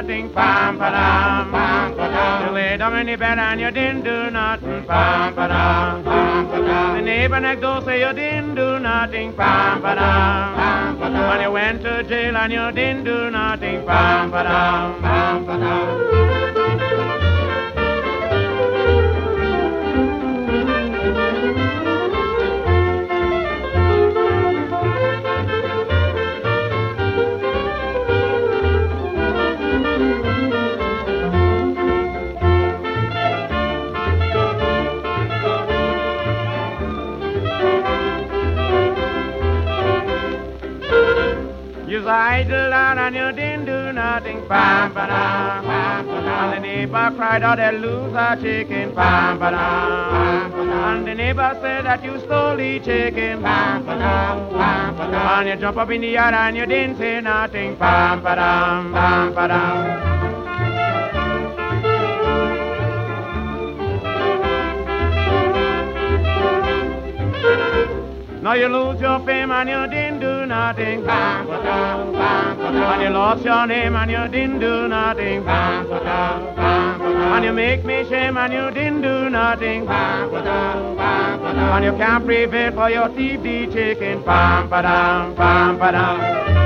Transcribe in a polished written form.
nothing, pam padam, pam padam. You lay down in the bed and you didn't do nothing, pam padam, pam padam. The neighbor next door say you didn't do nothing, pam padam, pam padam. And you went to jail and you didn't do nothing, pam padam, pam padam. You's idle lad and you didn't do nothing, pam padam, pam padam. And the neighbor cried out, they'll lose our chicken, pam padam, pam padam. And the neighbor said that you stole the chicken, pam padam, pam padam. And you jump up in the yard and you didn't say nothing, pam padam, pam padam. Now you lose your fame and you didn't do nothing, bam, ba-dum, bam, ba-dum. And you lost your name and you didn't do nothing, bam, ba-dum, bam, ba-dum. And you make me shame and you didn't do nothing, bam, ba-dum, bam, ba-dum. And you can't prevail for your thief the chicken, bam, ba-dum, bam, ba-dum.